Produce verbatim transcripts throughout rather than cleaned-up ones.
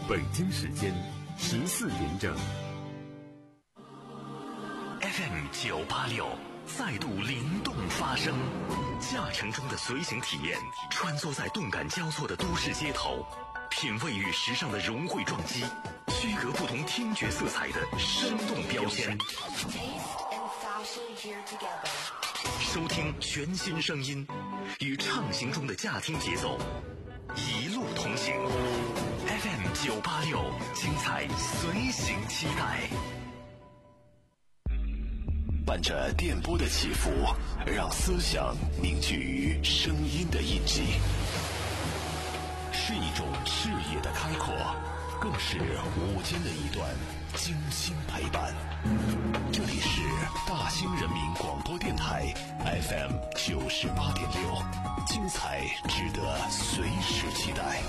北京时间十四点整。 F M 九八六再度灵动发声，驾乘中的随行体验，穿梭在动感交错的都市街头，品味与时尚的融汇撞击，区隔不同听觉色彩的生动标签。收听全新声音，与畅行中的驾听节奏，一路同行。F M 九八六，精彩随行期待。 伴着电波的起伏，让思想凝聚于声音的印记，是一种视野的开阔，更是午间的一段精心陪伴。这里是大兴人民广播电台 F M 九十八点六，精彩值得随时期待。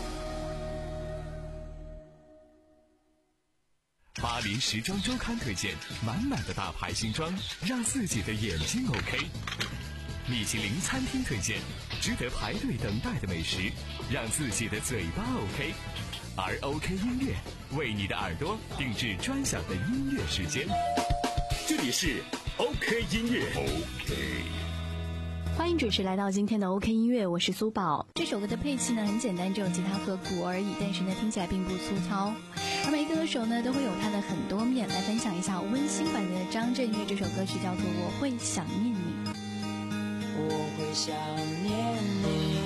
巴黎时装周刊推荐满满的大牌新装，让自己的眼睛 OK。米其林餐厅推荐值得排队等待的美食，让自己的嘴巴 OK。而 OK 音乐为你的耳朵定制专享的音乐时间。这里是 OK 音乐 OK。 欢迎准时来到今天的 OK 音乐，我是苏宝。这首歌的配器呢很简单，只有吉他和鼓而已，但是呢听起来并不粗糙。而每个歌手呢都会有他的很多面，来分享一下温馨版的张震岳这首歌曲叫做《我会想念你》。 我会想念你，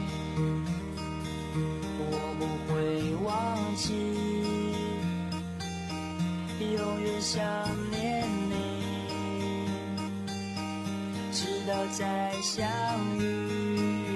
我不会忘记，永远想念你，直到再相遇。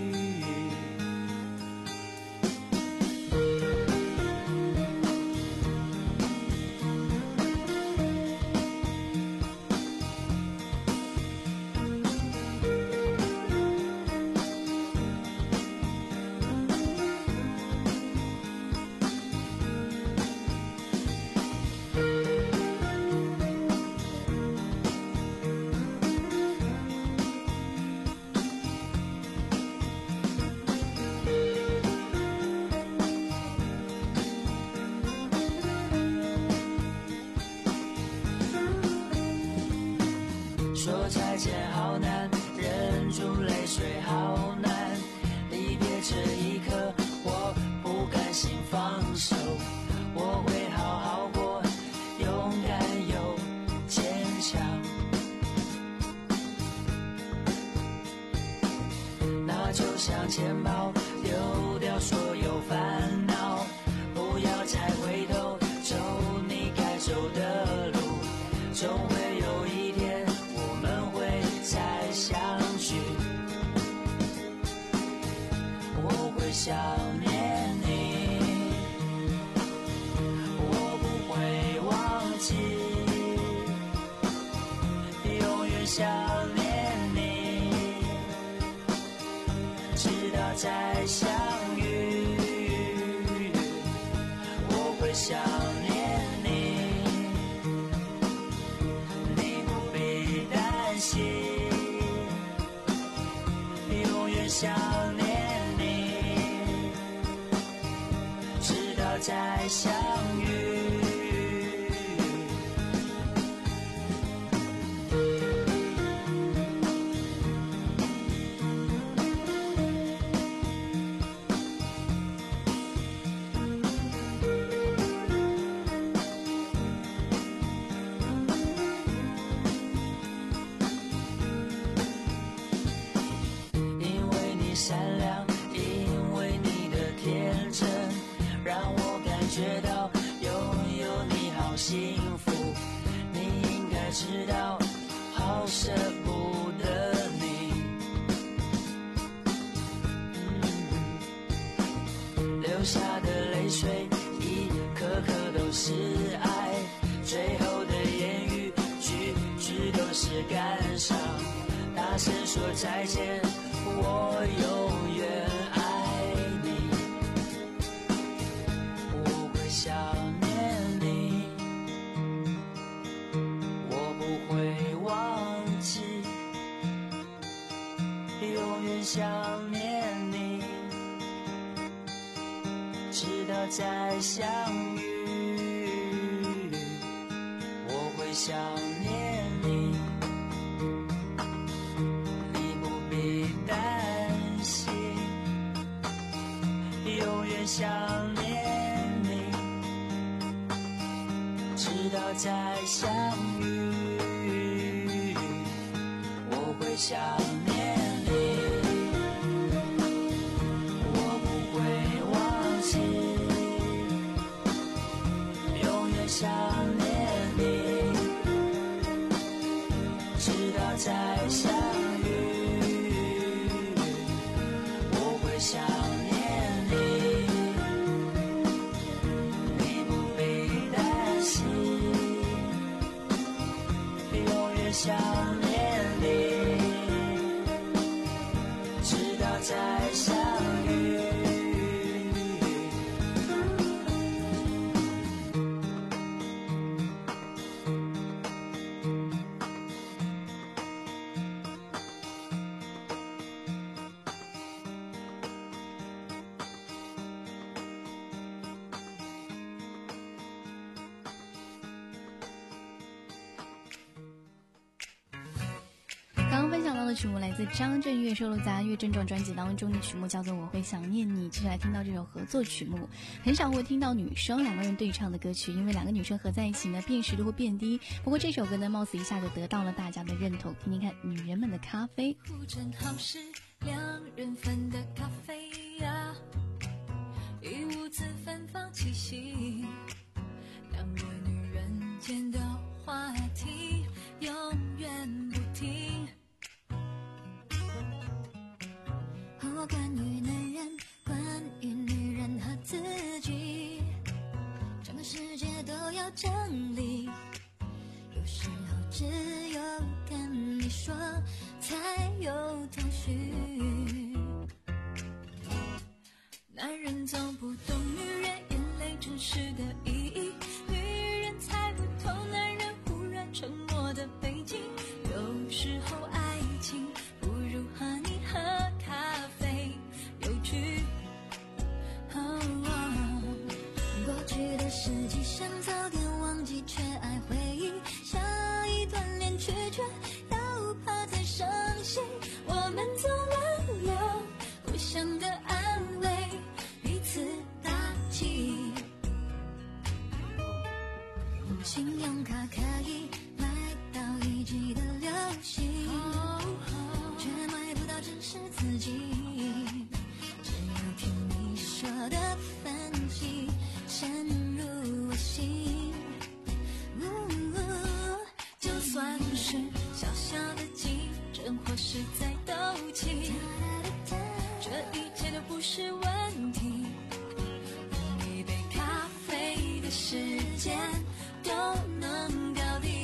说再见好难，忍住泪水好难，离别这一刻我不甘心放手，我会好好过，勇敢又坚强，那就向前跑，丢掉所有烦恼，不要再回头，走你该走的路，总会有一天我们会再相聚。我会想念你，我不会忘记，永远想念你，直到再相遇。我会想念你，你不必担心，永远想念你，直到再相遇。因为你善良，因为你的天真，让我感觉到拥有你好幸福。你应该知道，好舍不得你，嗯，流下的泪水一颗颗都是爱，最后的言语句句都是感伤，大声说再见，我永远爱你。我会想念你，我不会忘记，永远想念你， 直到再相遇，我会想念你，你不必担心，永远想念你，直到再相遇，我会想念你。想念你，直到再相遇，我会想念你，你不必担心，永远想念你，直到再相遇。 刚刚分享到的曲目来自张震岳，收录在《乐症状》专辑当中的曲目叫做《我会想念你》。接下来听到这首合作曲目，很少会听到女生两个人对唱的歌曲，因为两个女生合在一起呢，辨识度会变低。不过这首歌呢，貌似一下就得到了大家的认同。听听看，女人们的咖啡。 正好是两人份的咖啡呀，一屋子芬芳气息，两个女人间的话题永远不停。我关于男人，关于女人和自己，整个世界都要整理，有时候只有跟你说才有头绪。男人总不懂女人眼泪真实的意义，女人才不懂男人忽然沉默的背景，有时候爱情不如和你喝咖啡有趣。过去的事迹想早点忘记，却爱回忆，下一段恋曲却又怕太伤心。我们总忘了互相的安慰，彼此打气。信用卡可以买到一季的流行，却买不到真实自己。只有听你说的分析深入我心，就算是小小的竞争或是在斗气，这一切都不是问题。一杯咖啡的时间都能搞定。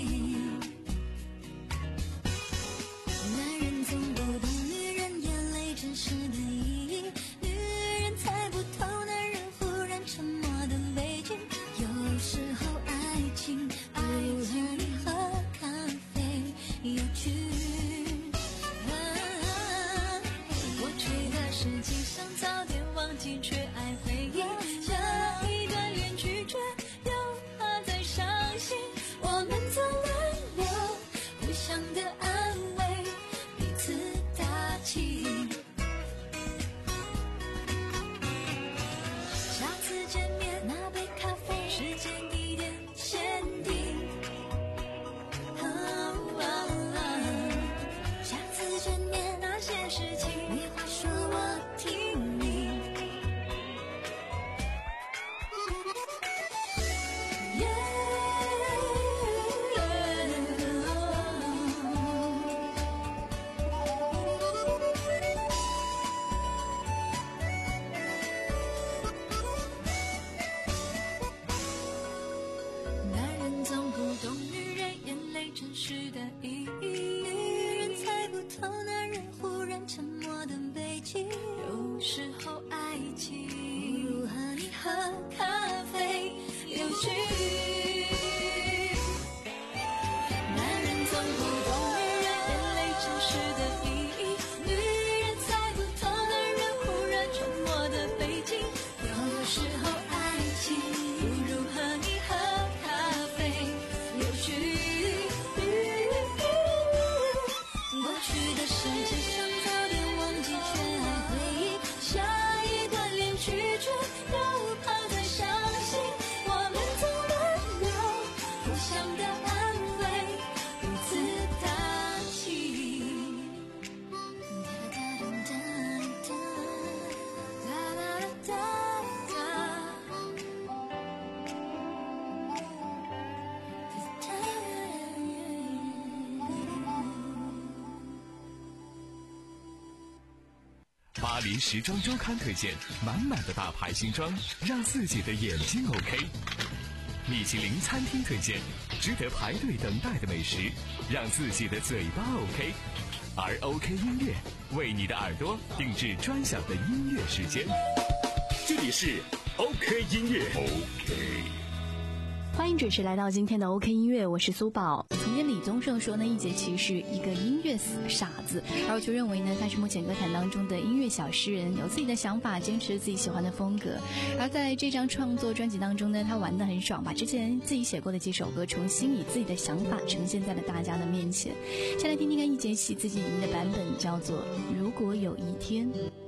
巴黎时装周刊推荐，满满的大牌新装，让自己的眼睛 OK。米其林餐厅推荐，值得排队等待的美食，让自己的嘴巴 OK。而 OK 音乐为你的耳朵定制专享的音乐时间。 这里是 OK 音乐 OK。 欢迎准时来到今天的 OK 音乐，我是苏宝。曾经李宗盛说呢，易烊千是一个音乐傻子，而我就认为呢，他是目前歌坛当中的音乐小诗人，有自己的想法，坚持自己喜欢的风格。而在这张创作专辑当中呢，他玩得很爽，把之前自己写过的几首歌重新以自己的想法呈现在了大家的面前。先来听听看易烊千自己吟的版本，叫做《如果有一天》。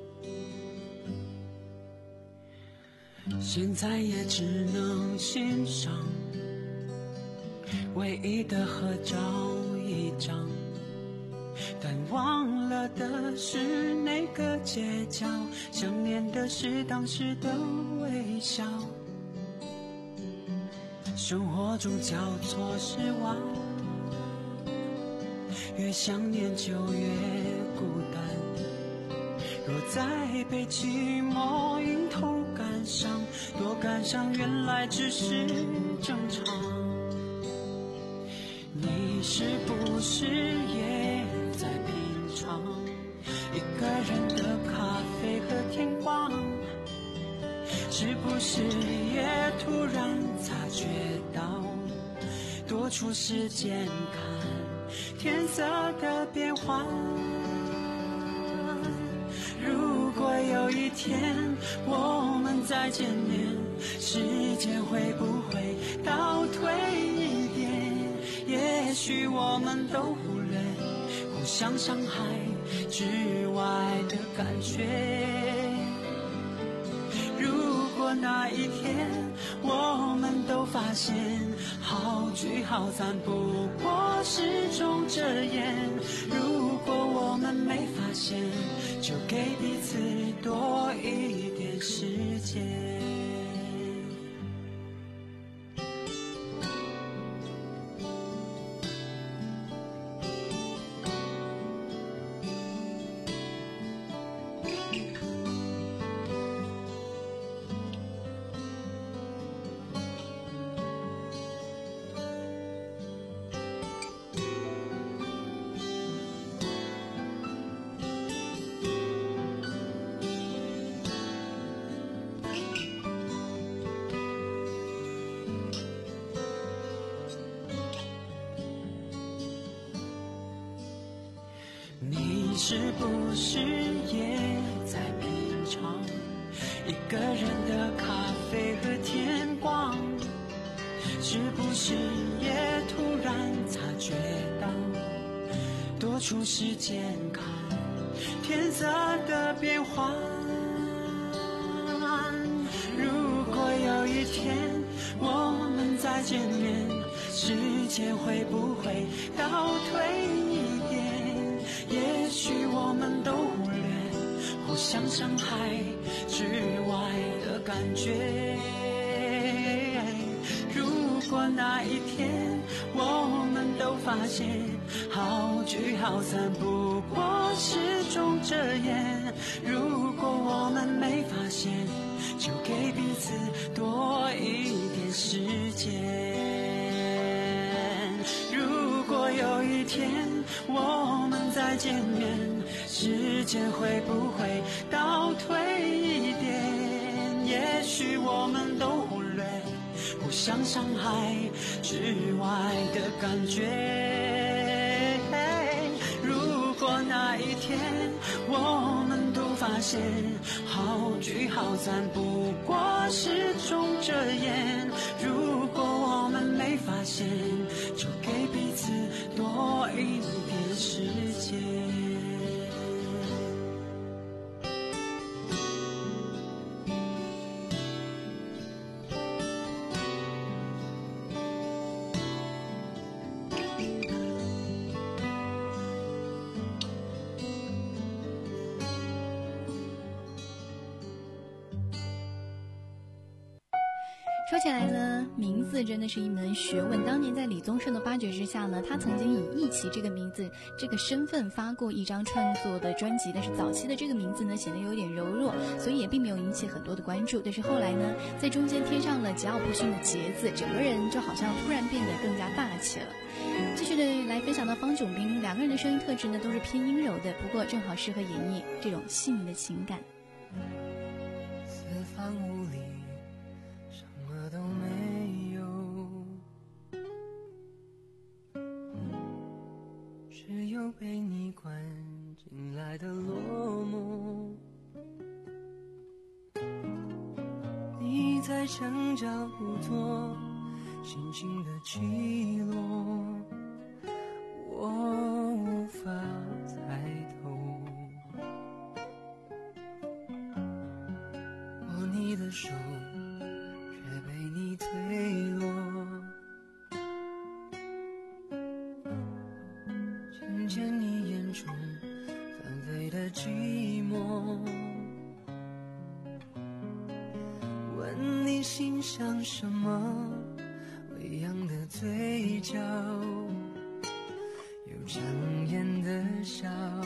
现在也只能欣赏唯一的合照一张，但忘了的是那个街角，想念的是当时的微笑。生活中交错失望，越想念就越孤单，若再被寂寞迎头赶上，多感伤原来只是正常。你是不是也在品尝一个人的咖啡和天光？是不是也突然察觉到多出时间看天色的变化？如果有一天我们再见面，时间会不会倒退一点？也许我们都忽略互相伤害之外的感觉。如果那一天我们都发现好聚好散不过是种遮掩，如果我们没发现，就给彼此多一点时间。你是不是也在品尝一个人的咖啡和天光？是不是也突然察觉到多出时间看天色的变化？如果有一天我们再见面，时间会不会倒退一点？也许我们都忽略互相伤害之外的感觉。如果那一天我们都发现好聚好散不过是种遮掩，如果我们没发现，就给彼此多一点时间。如果有一天我们再见面，时间会不会倒退一点？也许我们都忽略互相伤害之外的感觉。如果那一天我们都发现好聚好散不过是种遮掩，如果我们没发现，就给彼此多一点时间。 说起来呢，名字真的是一门学问。当年在李宗盛的发掘之下呢，他曾经以一起这个名字、这个身份发过一张创作的专辑，但是早期的这个名字呢显得有点柔弱，所以也并没有引起很多的关注。但是后来呢，在中间添上了桀骜不驯的桀字，整个人就好像突然变得更加大气了。继续的来分享到方炯斌，两个人的声音特质呢都是偏阴柔的，不过正好适合演绎这种细腻的情感。 四方无理，什么都没有，只有被你关进来的落寞。你在墙角胡跎心情的起落，我无法猜透。握你的手，却被你推落。听见你眼中翻飞的寂寞，问你心想什么，微扬的嘴角，有强颜的笑。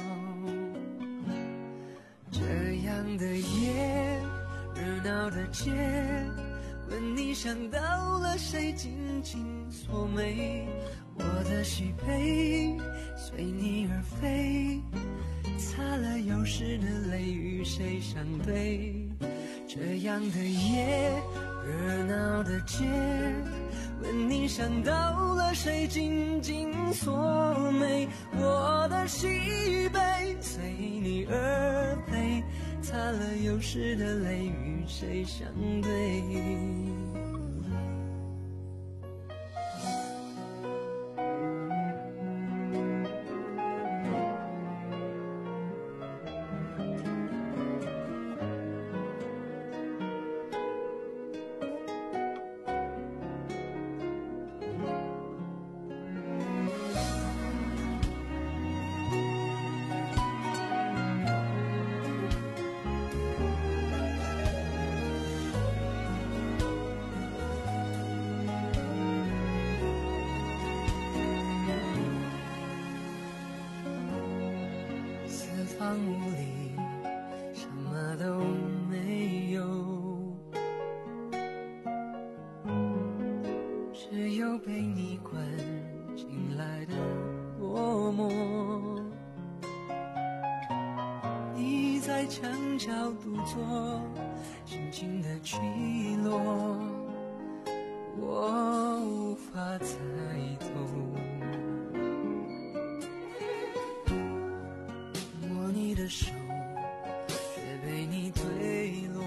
这样的夜，热闹的街，问你想到了谁，紧紧锁眉。我的喜悲随你而飞，擦了有时的泪，与谁相对？这样的夜，热闹的街，问你想到了谁，紧紧锁眉。我的喜悲随你而飞，擦了有时的泪，与谁相对？无理，什么都没有，只有被你关进来的落寞。你在墙角独坐，心情的起落，我无法猜透。你的手却被你推落，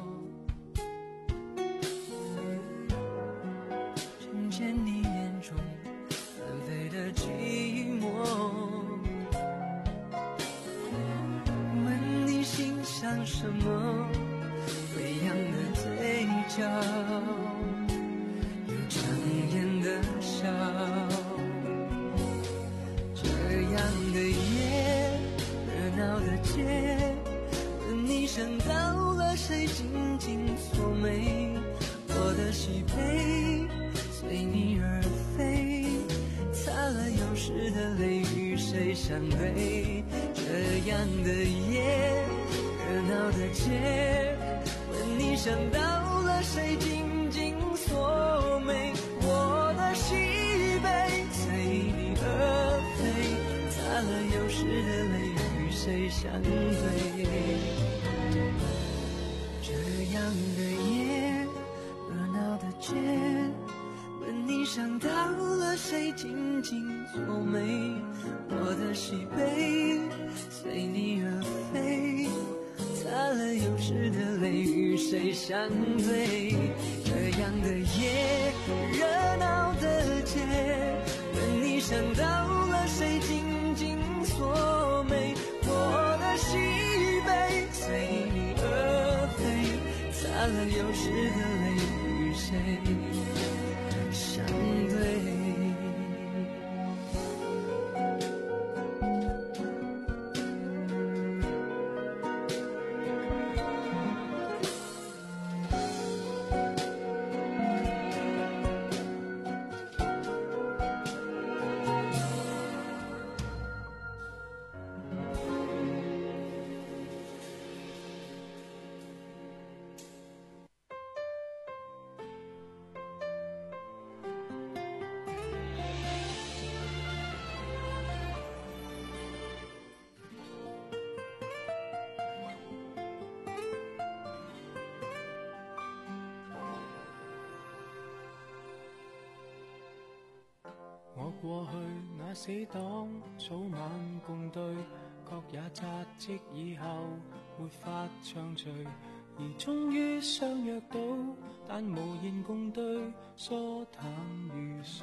听见你眼中翻飞的寂寞，问你心想什么，微扬的嘴角，有强颜的笑。这样的夜，热闹的街，问你想到了谁，紧紧锁眉。我的喜悲随你而飞，擦了有时的泪，与谁相对？这样的夜，热闹的街，问你想到了谁，紧紧锁眉。我的喜悲随你而飞，擦了有时的泪，与谁相对？这样的夜，热闹的街，问你想到了谁，紧紧锁眉。我的喜悲随你而飞，擦了有时的泪，与谁相对？这样的夜，热闹的街，问你想到了谁，紧紧锁眉。我的喜悲随你而飞，擦了有时的泪，与谁相对？ 過去那死黨早晚共對，各也扎職以後沒法暢聚，而終於相約到，但無言共對，疏淡如水。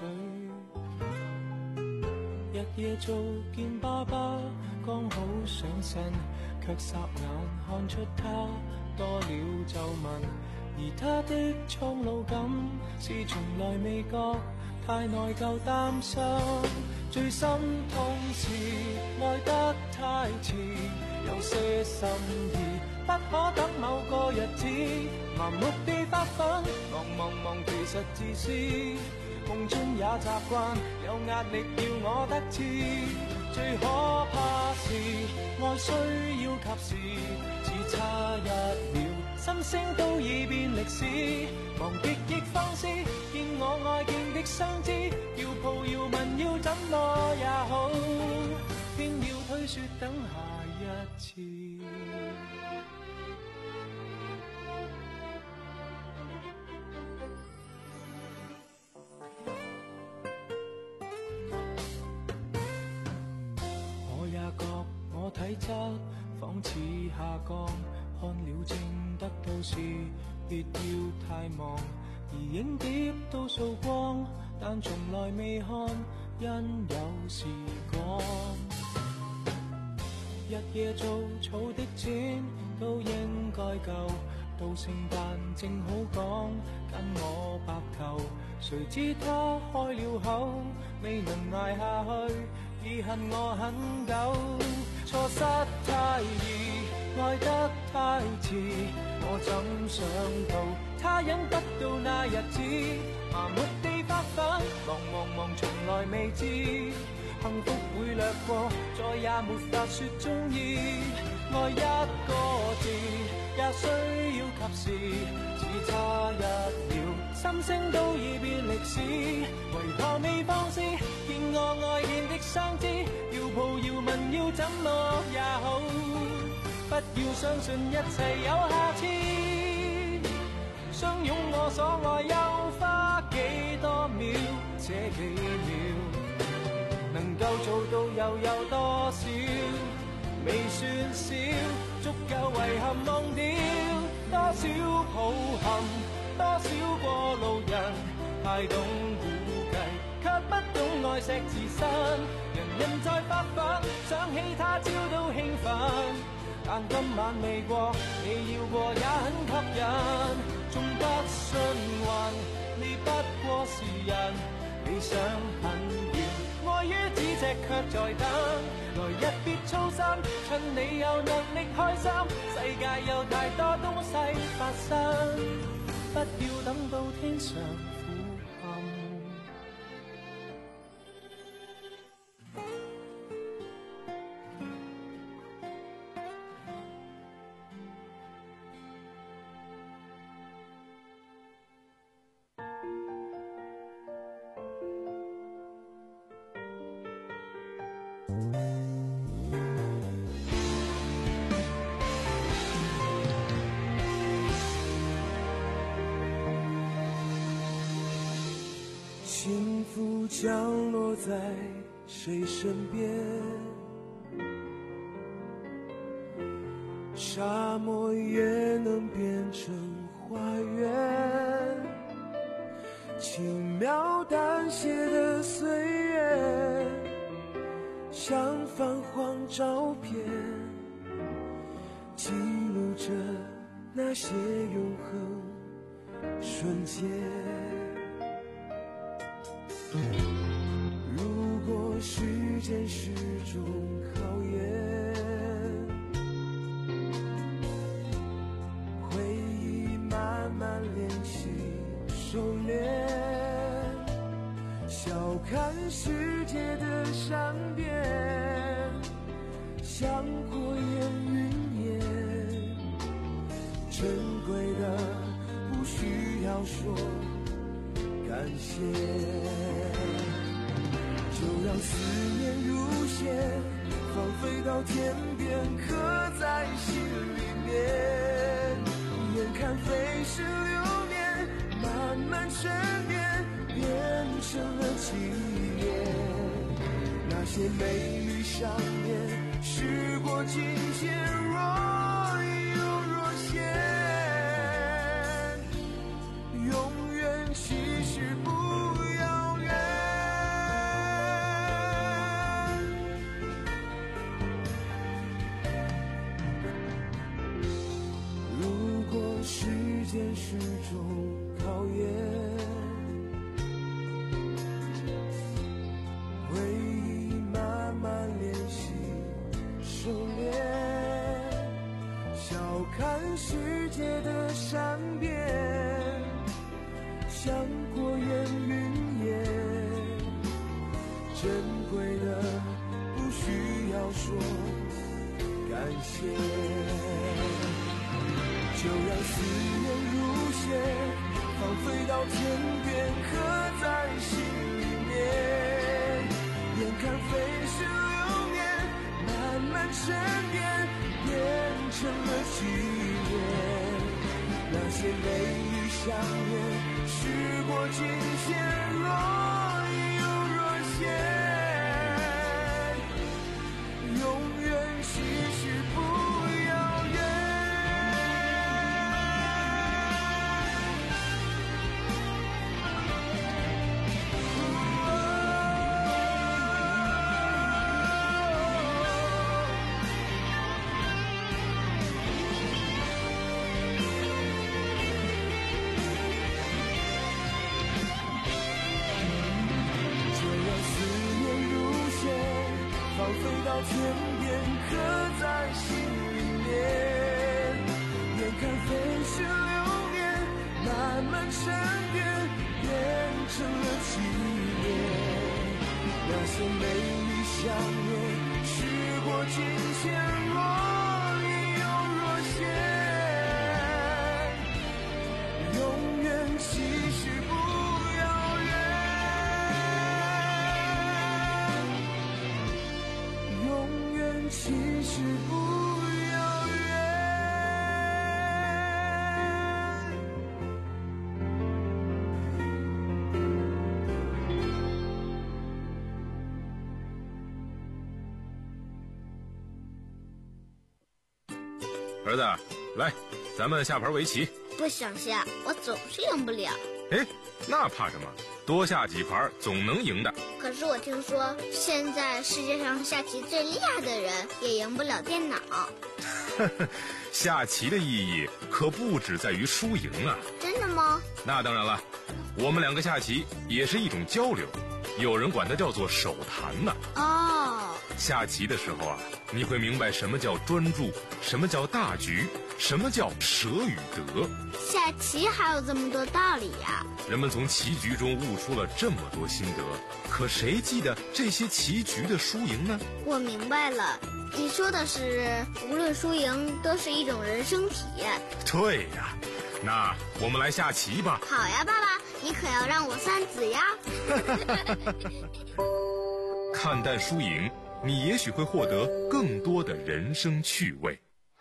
日夜做見爸爸，剛好上身，卻霎眼看出他多了皺紋，而他的蒼老感是從來未覺，太內疚擔心。最心痛是愛得太遲，有些心意不可等某個日子，盲目地發奮，忙忙忙其實自私，夢中也習慣有壓力要我得志。最可怕是愛需要及時，只差一秒心聲都已變歷史，忘極亦放肆，見我愛見的相知，要抱要吻要怎麼也好，偏要推說等下一次。我也覺我體質仿似下降，看了症得到時別要太忙，而影碟都掃光，但從來未看，因有時光。日夜做草的剪都應該夠，到聖誕正好講跟我白頭，誰知他開了口，未能捱下去，已恨我很久。錯失太易，愛得太遲，我怎想到他忍不到那日子，麻木地發奮，忙忙忙從來未知，幸福會掠過，再也沒法說中意。愛一個字也需要及時，只差一秒心聲都已變歷史，為何未放肆，見我愛見的相知，要抱要吻要怎麼也好，不要相信一切有下次，相擁我所愛又花幾多秒，這幾秒能夠做到又有多少，未算少，足夠遺憾忘掉，多少抱憾，多少過路人，太懂估計，卻不懂愛惜自身，人人在發奮，想起他朝都興奮，但今晚未過，你要過也很吸引，縱不信運，你不過是人，理想很遠，愛於咫尺卻在等，來日別操心，趁你有能力開心，世界有太多東西發生，不要等到天上苦陷。 幸福降落在谁身边？沙漠也能变成花园，轻描淡写的岁月，像泛黄照片，记录着那些永恒瞬间。如果时间是种考验，回忆慢慢练习收敛，笑看世界的善变，像过眼云烟，珍贵的不需要说感谢，就让思念如线，放飞到天边，刻在心里面。眼看飞逝流年，慢慢沉淀，变成了纪念。 些美丽上面，时过境迁，若隐又若现，永远其实不遥远。如果时间是种考验，回忆慢慢练习收敛，笑看世界的善变，像过眼云烟，珍贵的不需要说感谢，就让思念如血，放飞到天边，刻在心里面，眼看飞逝流年，慢慢沉淀，变成了纪念。那些美丽想念，时过境迁，若隐又若现，永远其实不遥远。放飞到天边，刻在心里面，眼看飞逝流年，慢慢沉淀，变成了纪念。那些美丽想念，时过境迁，若隐又若现，永远其实不遥远。永远其实不遥远。 儿子，来，咱们下盘围棋。 不想下，我总是赢不了。 哎，那怕什么？多下几盘总能赢的。 可是我听说，现在世界上下棋最厉害的人也赢不了电脑。 下棋的意义可不只在于输赢啊。 真的吗？ 那当然了，我们两个下棋也是一种交流，有人管它叫做手谈呢。 哦， 下棋的时候啊，你会明白什么叫专注，什么叫大局，什么叫舍与得。 下棋还有这么多道理呀！ 人们从棋局中悟出了这么多心得，可谁记得这些棋局的输赢呢？ 我明白了，你说的是无论输赢都是一种人生体验。 对呀，那我们来下棋吧。 好呀，爸爸，你可要让我三子呀。 看淡输赢，你也许会获得更多的人生趣味。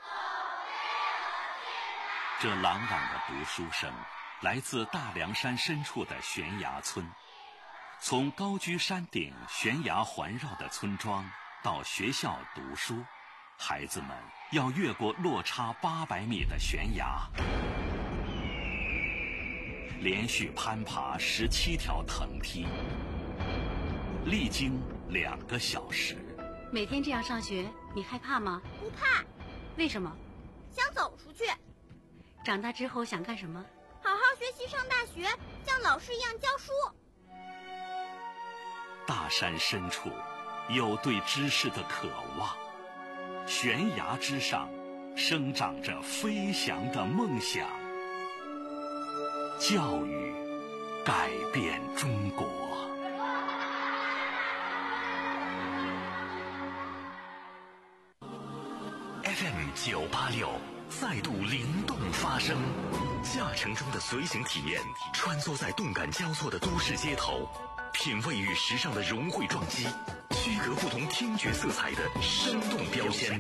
这朗朗的读书声来自大凉山深处的悬崖村。从高居山顶悬崖环绕的村庄到学校读书，孩子们要越过落差八百米的悬崖，连续攀爬十七条藤梯，历经两个小时。 每天这样上学，你害怕吗？ 不怕。 为什么？ 想走出去。 长大之后想干什么？ 好好学习，上大学，像老师一样教书。 大山深处有对知识的渴望，悬崖之上生长着飞翔的梦想。教育改变中国。F M 九八六再度灵动发声，驾乘中的随行体验，穿梭在动感交错的都市街头，品味与时尚的融汇撞击，区隔不同听觉色彩的生动标签。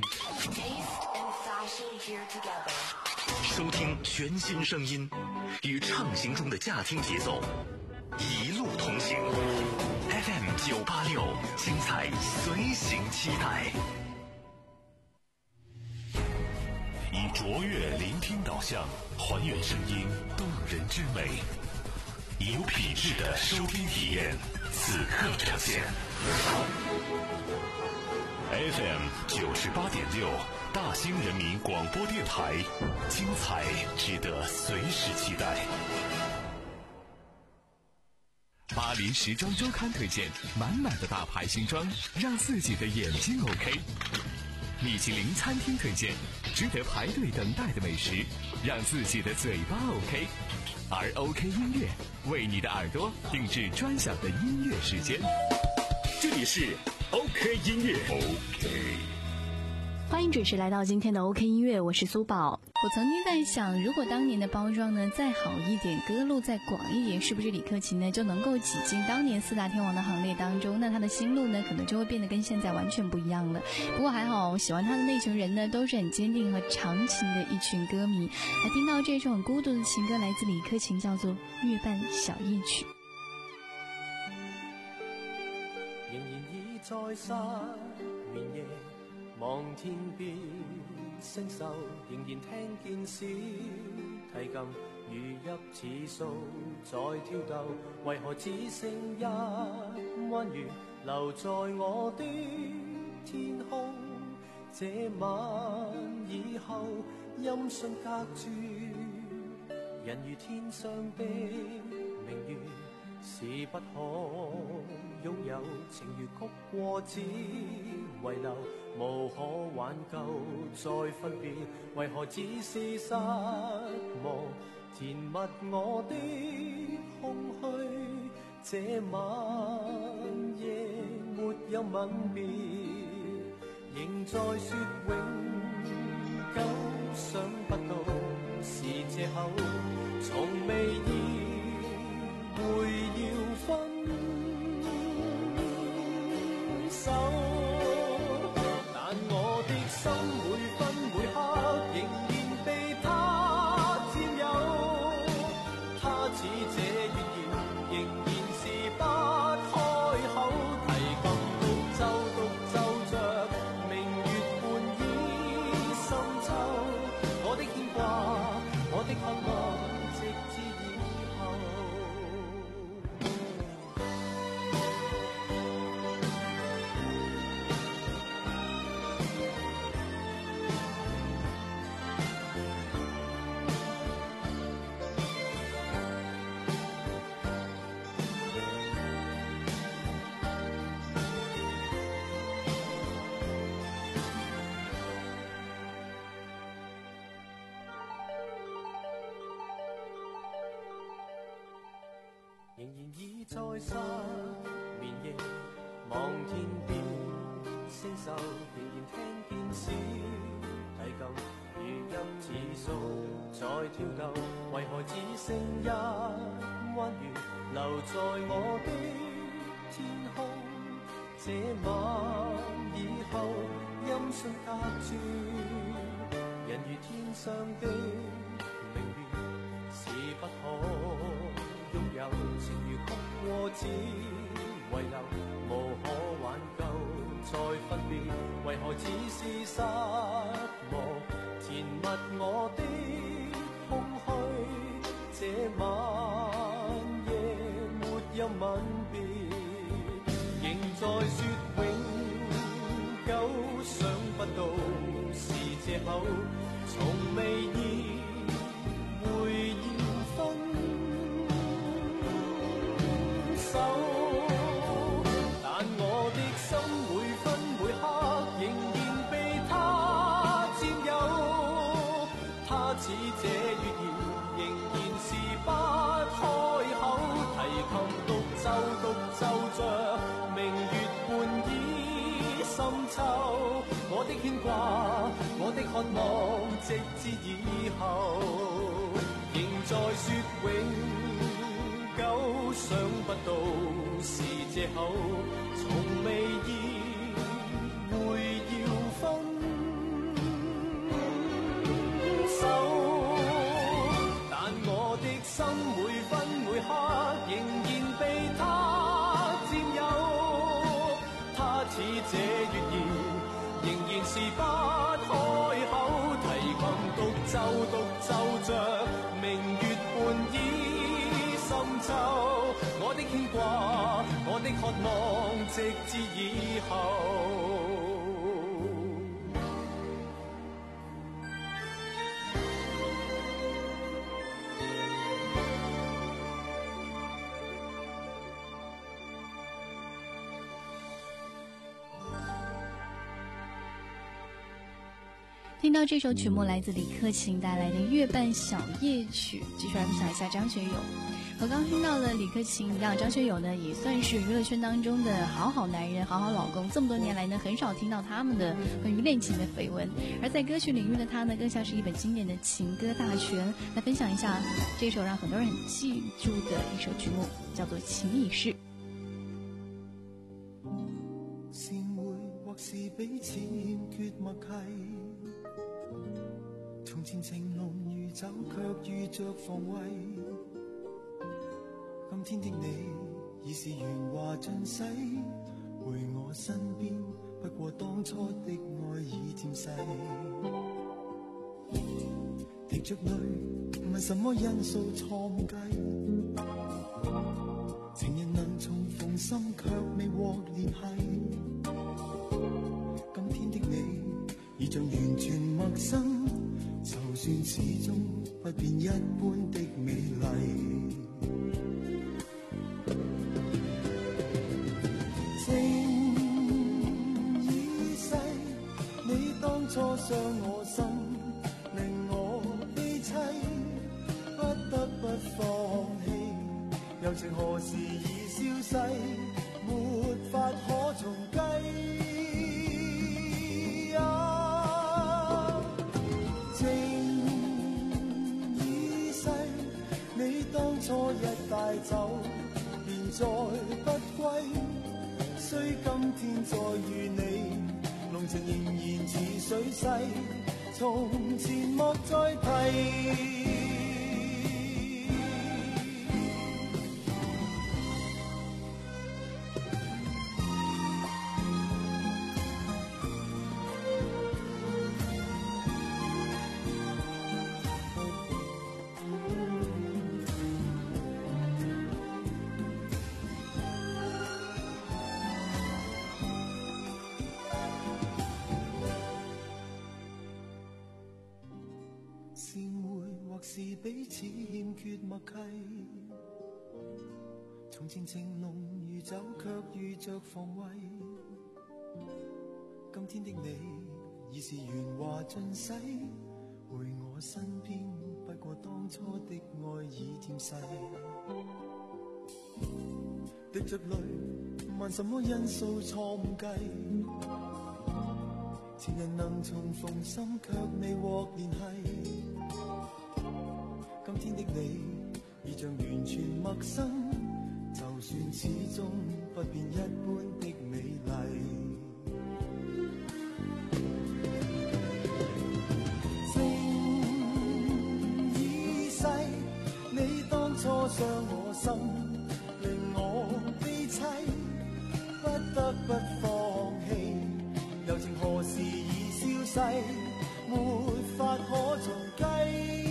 收听全新声音，与畅行中的驾听节奏， 一路同行。F M 九八六，精彩随行期待。 以卓越聆听导向，还原声音动人之美，以有品质的收听体验，此刻呈现。F M 九十八点六，大兴人民广播电台，精彩值得随时期待。 巴黎时装周刊推荐，满满的大牌新装，让自己的眼睛 OK。米其林餐厅推荐，值得排队等待的美食，让自己的嘴巴 OK。而 OK 音乐为你的耳朵定制专享的音乐时间。 这里是 OK 音乐 OK。 欢迎准时来到今天的 OK 音乐，我是苏宝。我曾经在想，如果当年的包装呢再好一点，歌路再广一点，是不是李克勤呢就能够挤进当年四大天王的行列当中？那他的心路呢可能就会变得跟现在完全不一样了。不过还好，喜欢他的那群人呢都是很坚定和长情的一群歌迷。来听到这首很孤独的情歌，来自李克勤，叫做《月半小夜曲》。 仍然已在失眠夜望天邊星宿，仍然聽見小提琴如泣似訴在跳逗，為何只剩一彎月留在我的天空？這晚以後音訊隔絕，人如天上的明月，是不可擁有，情如曲過只遺留，無可挽救再分別，為何只是失望填密我的空虛？這晚夜沒有吻別，仍在說永久，想不到是藉口，從未意會要分手，但我的心每分每刻仍然被他佔有，他似這月圓仍然是不開口，提琴獨奏獨奏着明月半倚深秋，我的牽掛我的渴望直至以後。仍然已在失眠夜望天邊星宿，仍然聽見小提琴如泣似訴在跳逗，為何只剩一彎月留在我的天空？這晚以後音訊隔絕，人如天上的明月，是不可擁有，情如曲過只遺留，無可挽救再分別，為何只是失望填密我的空虛？這晚夜沒有吻別，仍在說永久，想不到是藉口，從未意會要分手，但我的心每分每刻仍然被他佔有，他似這月圓仍然是不開口，提琴獨奏獨奏着明月半倚深秋，我的牽掛我的渴望直至以後，仍在說永久，想不到是藉口，從未意會要分手，但我的心每分每刻仍然這月兒，仍然是不開口，提琴獨奏獨奏着明月半倚深秋。我的牽掛，我的渴望，直至以後。 听到这首曲目来自李克勤带来的《月半小夜曲》，继续来分享一下张学友。和刚刚听到的李克勤一样，张学友呢也算是娱乐圈当中的好好男人、好好老公。这么多年来呢，很少听到他们的关于恋情的绯闻，而在歌曲领域的他呢，更像是一本经典的情歌大全。来分享一下这首让很多人很记住的一首曲目，叫做《情已逝》。 善會或是彼此欠缺默契，從前情濃如酒，卻遇着防衛。今天的你已是鉛華盡洗，回我身邊，不過當初的愛已漸逝。滴着淚，問什麼因素錯誤計，情人能重逢心，卻未獲聯繫。今天的你已像完全陌生，就算始終不變一般的美麗。情已逝，你當初傷我心，令我悲凄，不得不放棄。柔情何時已消逝，沒法可重計。啊，情已逝，你當初一帶走，便再不歸。雖今天再遇你，濃情仍然似水逝，從前莫再提。是彼此欠缺默契，從前情濃如酒，卻遇着防衛。今天的你已是鉛華盡洗，回我身邊，不過當初的愛已漸逝。滴着淚，問什麼因素錯誤計，情人能重逢心，卻未獲聯繫。今天的你已像完全陌生，就算始終不變一般的美麗。情已逝，你當初傷我心，令我悲凄，不得不放棄。柔情何時已消逝，沒法可重計。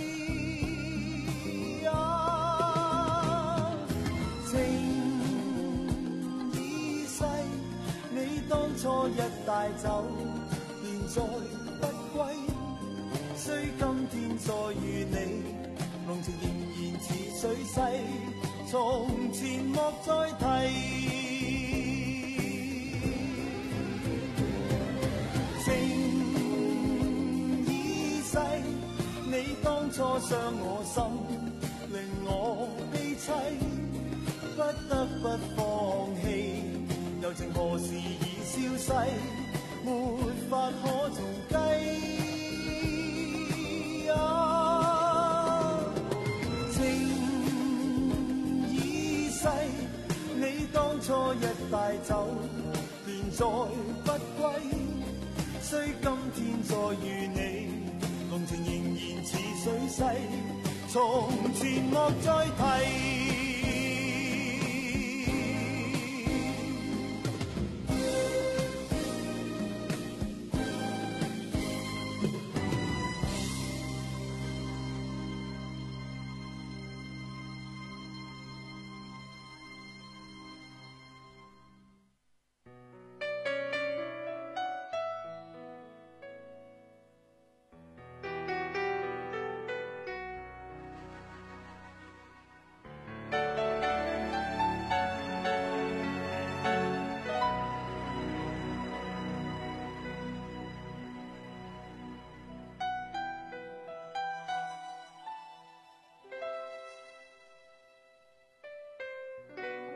當初一帶走，便再不歸。雖今天再遇你，濃情仍然似水逝，從前莫再提。情已逝，你當初傷我心，令我悲凄，不得不放棄。柔情何時已消逝，沒法可重計。啊，情已逝，你當初一帶走，便再不歸。雖今天再遇你，濃情仍然似水逝，從前莫再提。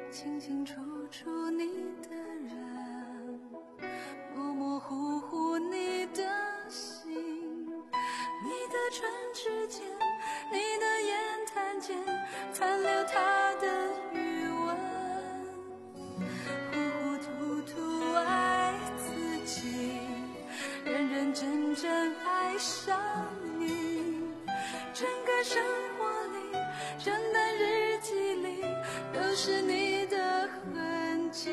清清楚楚你的人，模模糊糊你的心，你的唇齿间，你的言谈间，残留他的余温，糊糊涂涂爱自己，认认真真爱上你，整个生活里，整段日记里，都是你的痕迹。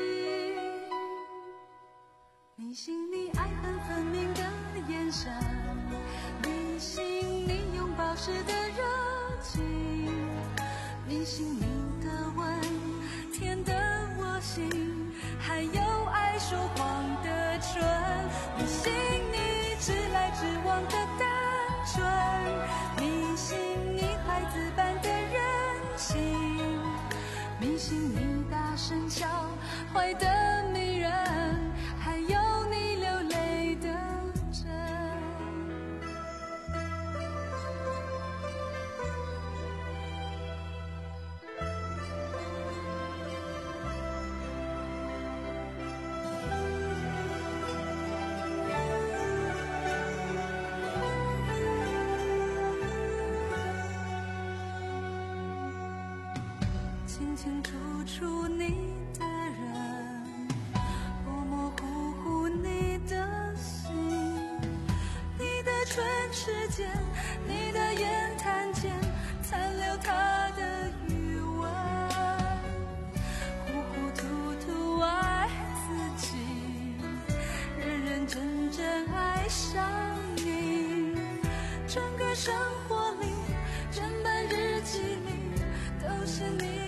迷信你爱恨分明的眼神，迷信你拥抱时的热情，迷信你的吻甜得我心，还有爱说谎的唇，迷信你直来直往的单纯，迷信你孩子般的任性，迷信你大声笑坏的迷人，还有你流泪的真。清清楚楚你的人，模模糊糊你的心，你的唇齿间，你的言谈间，残留他的余温，糊糊涂涂爱自己，认认真真爱上你，整个生活里，整本日记里，都是你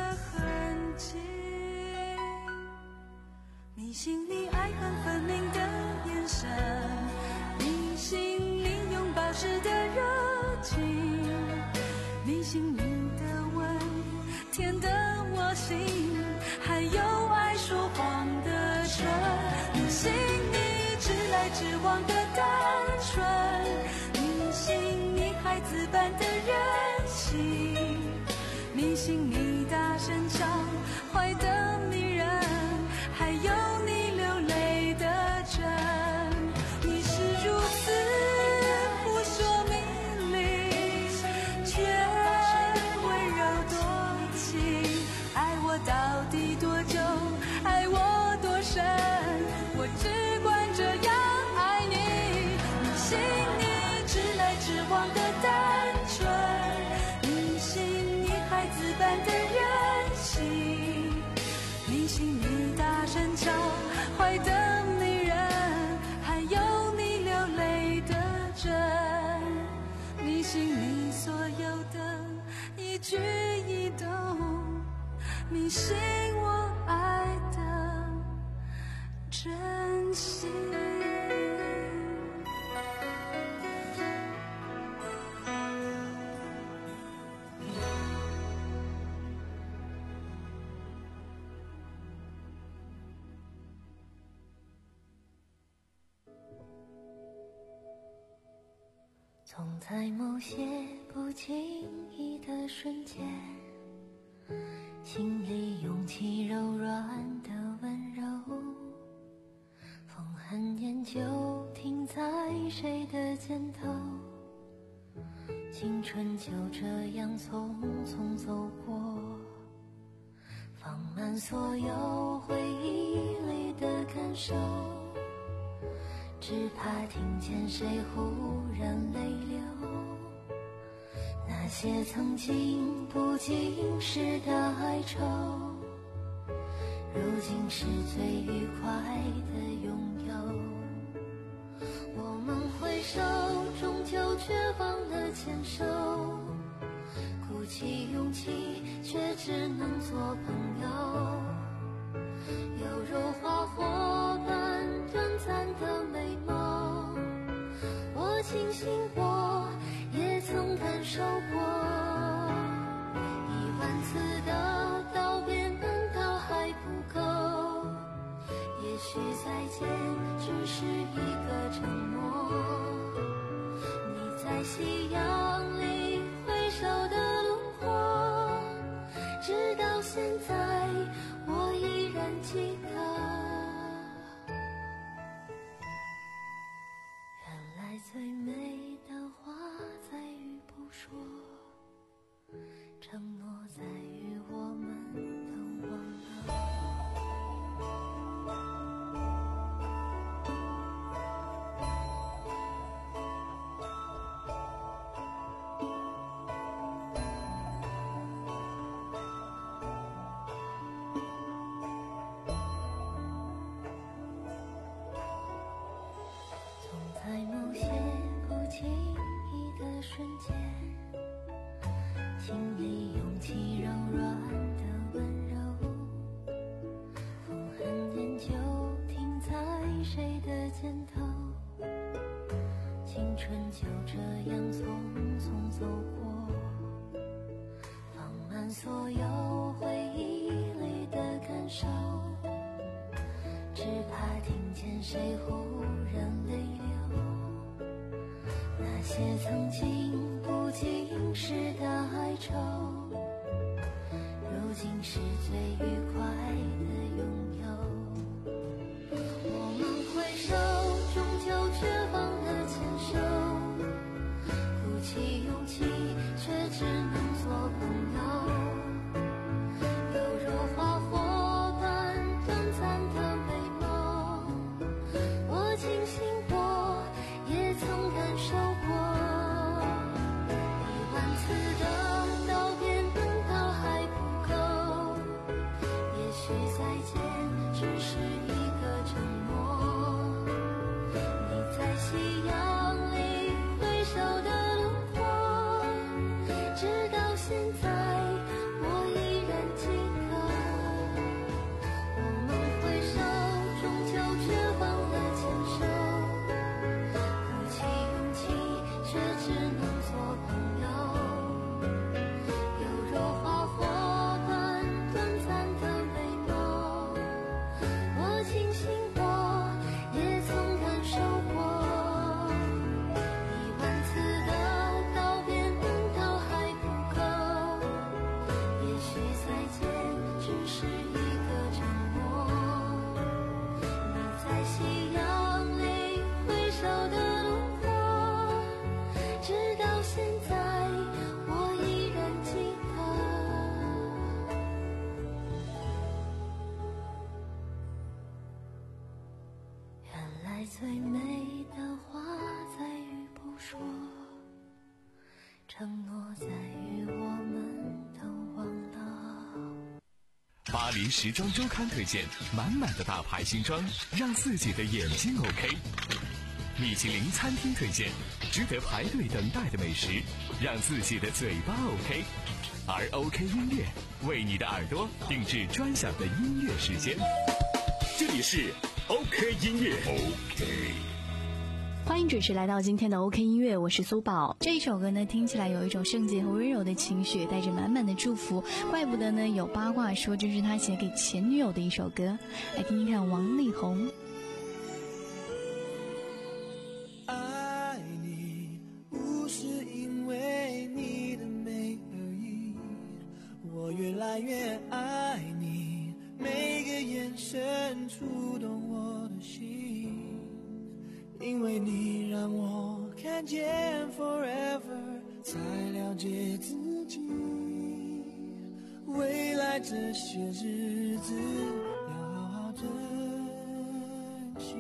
迷信你爱恨分明的眼神，迷信你拥抱时的热情，迷信你的吻甜得我心，还有爱说谎的唇，迷信你直来直往的单纯，迷信你孩子般的任性，迷信你大声笑坏的迷人，还有你流泪的真。你是如此扑朔迷离，却温柔多情，爱我到底多久，爱我多深，我只管这样爱你。迷信你直来直往的单纯，迷信你孩子般的任性，迷信你大声笑坏的迷人，还有你流泪的真，迷信你所有的一举一动，迷信我爱的真心。 总在某些不经意的瞬间，心里涌起柔软的温柔，风很念旧停在谁的肩头，青春就这样匆匆走过，放慢所有回忆里的感受，只怕听见谁忽然泪流，那些曾经不经事的哀愁，如今是最愉快的拥有。我们挥手，终究却忘了牵手，鼓起勇气，却只能做朋友，有如花火般短暂的美梦，我庆幸我也曾感受过，一万次的道别难道还不够？也许再见只是一个承诺，你在夕阳里挥手的轮廓，直到现在经历勇气柔软的温柔，风很念旧停在谁的肩头，青春就这样匆匆走过，放慢所有回忆里的感受，只怕听见谁忽然泪流，那些曾经不经事的哀愁，如今是最愉快的拥有。我们挥手，终究绝望的牵手，鼓起勇气，却只能做朋友。有如花火般短暂的美梦，我庆幸过，也曾感受过。一万次的道别，难道还不够？也许再见只是一个承诺。你在夕阳里挥手的轮廓，直到现在我依然记得。我们挥手，终究绝望的牵手，鼓起勇气，却只能做朋友。有如花火般短暂的美梦，我庆幸过，也曾感受过。一万次的道别，难道还不够？也许再见只是一个承诺。你在夕阳里挥手的轮廓，直到现在我依然记得。原来最美的话在于不说，承诺在于我们都忘了。 巴黎时装周刊推荐满满的大牌新装，让自己的眼睛 OK。米其林餐厅推荐值得排队等待的美食，让自己的嘴巴 OK。而 OK 音乐为你的耳朵定制专享的音乐时间。 这里是 OK 音乐 OK。 欢迎准时来到今天的 OK 音乐，我是苏宝。这一首歌呢，听起来有一种圣洁和温柔的情绪，带着满满的祝福，怪不得呢有八卦说这是他写给前女友的一首歌。来听听看王力宏。 爱你不是因为你的美而已，我越来越爱你，每个眼神触动我的心，因为你让我看见 forever， 才了解自己，未来这些日子要好好珍惜。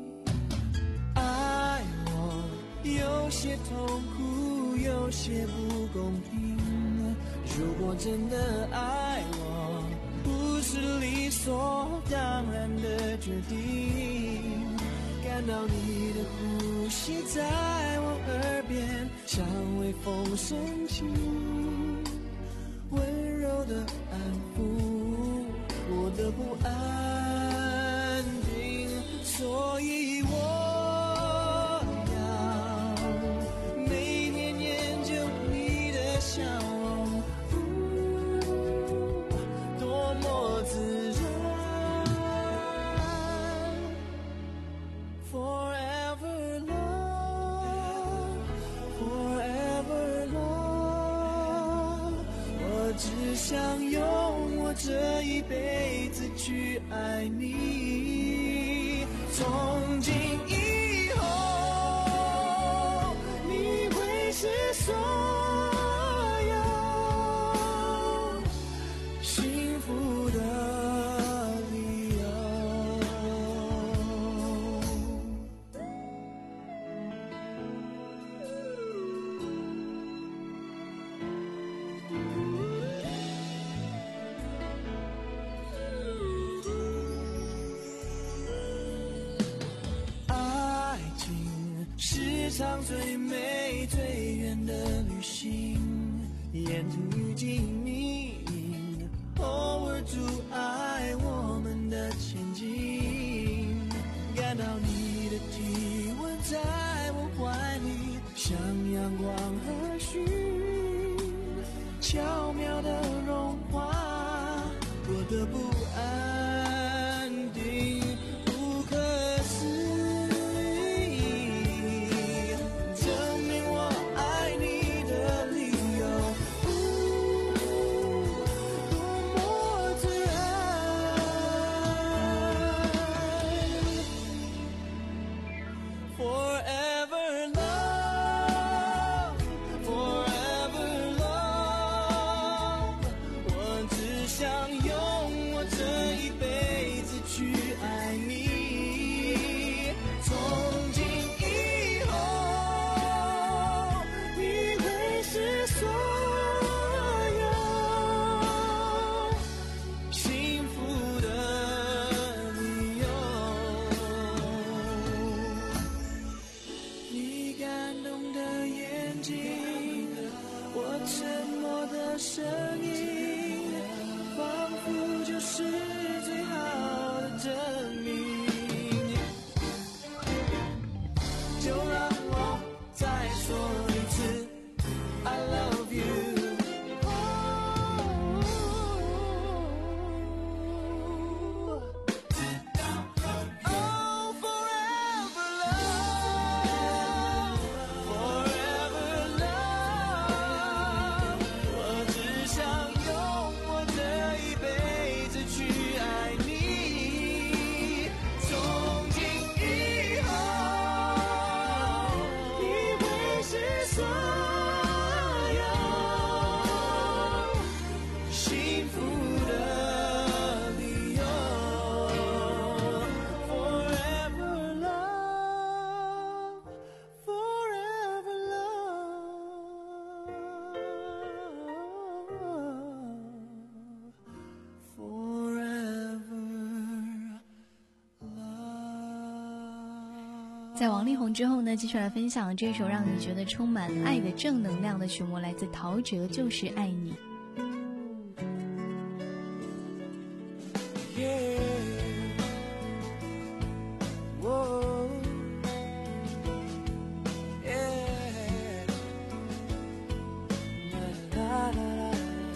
爱我有些痛苦，有些不公平，如果真的爱我，不是理所当然的决定，感到你的呼吸在我耳边，像微风深情，温柔的安抚我的不安定，所以我要每天研究你的笑容，多么自然。Forever love, forever love， 我只想用我这一辈子去爱你，从今以后，你会是所有幸福的理由。爱情是场最美最远的旅行，沿沿途雨季密云，偶尔阻碍我们的前进。感到你的体温在我怀里，像阳光和煦，巧妙的融化我的不安定，不可思议，证明我爱你的理由，多么自然。Forever love, forever love， 我只想用我这一辈子去爱你，从今以后你会是所有幸福的理由。你感动的眼睛，我沉默的声音，仿佛就是最好的证明。就让我再说一次 I love you。 Oh, forever love, forever love， 我只想用我这一辈子去爱你，从今以后你会是所有幸福的理由。 Forever love, forever love, forever love。 在王力宏之后呢，继续来分享这首让你觉得充满爱的正能量的曲目，来自陶喆，就是爱你。 Yeah, whoa, yeah, la la la la。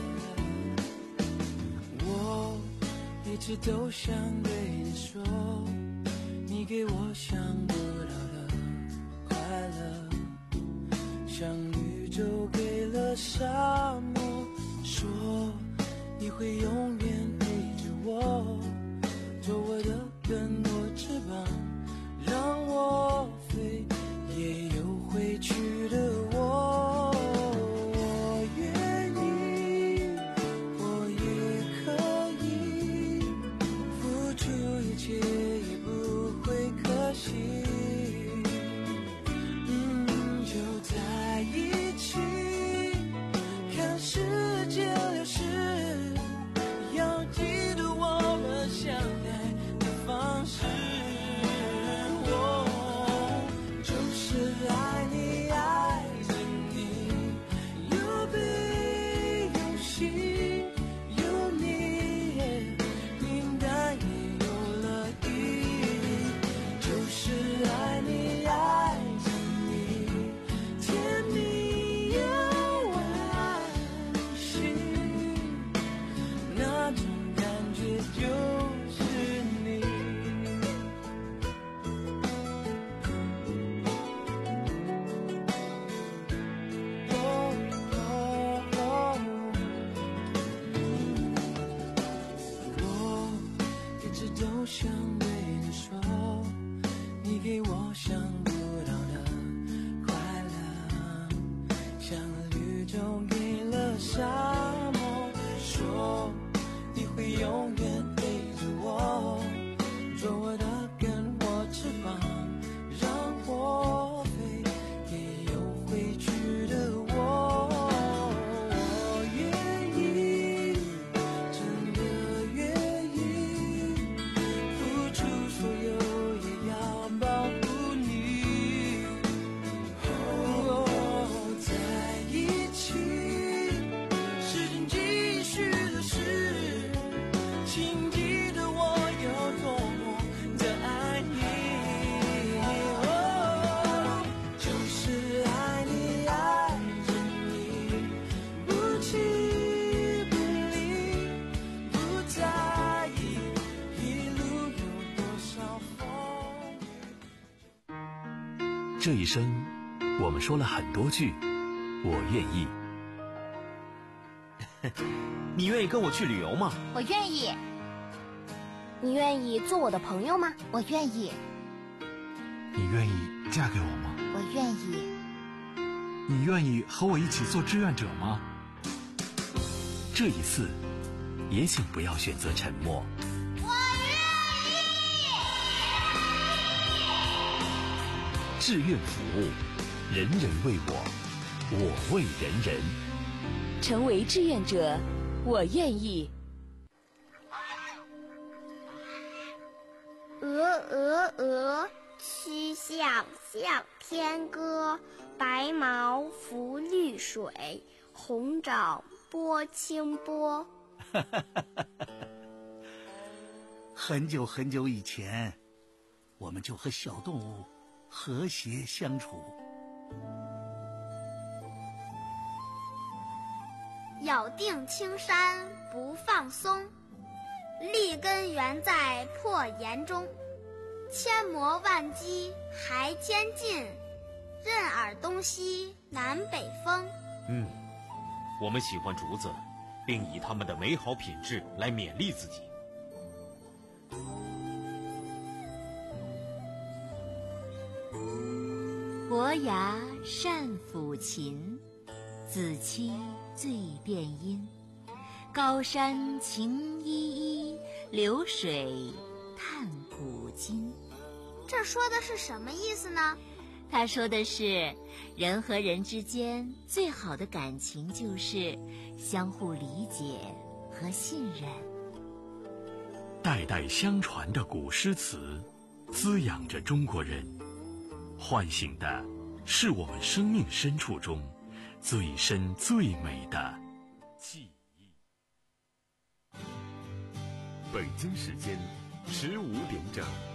我一直都想对你说，你给我想不到的快乐，像宇宙给了沙漠，说你会永远陪着我，做我的根，我翅膀，让我飞，也有回去的我。我愿意，我也可以付出一切，也不会可惜。嗯，就在一起，看世界流逝。 要记住我们相爱的方式，哦，就是爱你，爱着你，有悲有喜，有你，平淡也有了意义，就是爱你，爱着你，甜蜜又安心。 那种感觉就是你。哦哦哦，我一直都想对你说，你给我想不到的快乐，像绿洲给了沙漠，说。 你会永远陪着我，做我的根，我翅膀，让我飞，也有回去的我。我愿意，真的愿意，付这一生，我们说了很多句我愿意。 你愿意跟我去旅游吗？ 我愿意。 你愿意做我的朋友吗？ 我愿意。 你愿意嫁给我吗？ 我愿意。 你愿意和我一起做志愿者吗？ 这一次，也请不要选择沉默。 我愿意。 志愿服务，人人为我，我为人人。 成为志愿者，我愿意。 鹅鹅鹅，曲项向天歌。白毛浮绿水，红掌拨清波。 很久很久以前，我们就和小动物和谐相处。 咬定青山不放松，立根原在破岩中。千磨万击还坚劲，任尔东西南北风。 嗯，我们喜欢竹子，并以它们的美好品质来勉励自己。 伯牙善抚琴，子期醉辨音。高山晴依依，流水叹古今。 这说的是什么意思呢？ 他说的是，人和人之间最好的感情就是相互理解和信任。 代代相传的古诗词，滋养着中国人，唤醒的是我们生命深处中最深最美的记忆。 北京时间十五点整。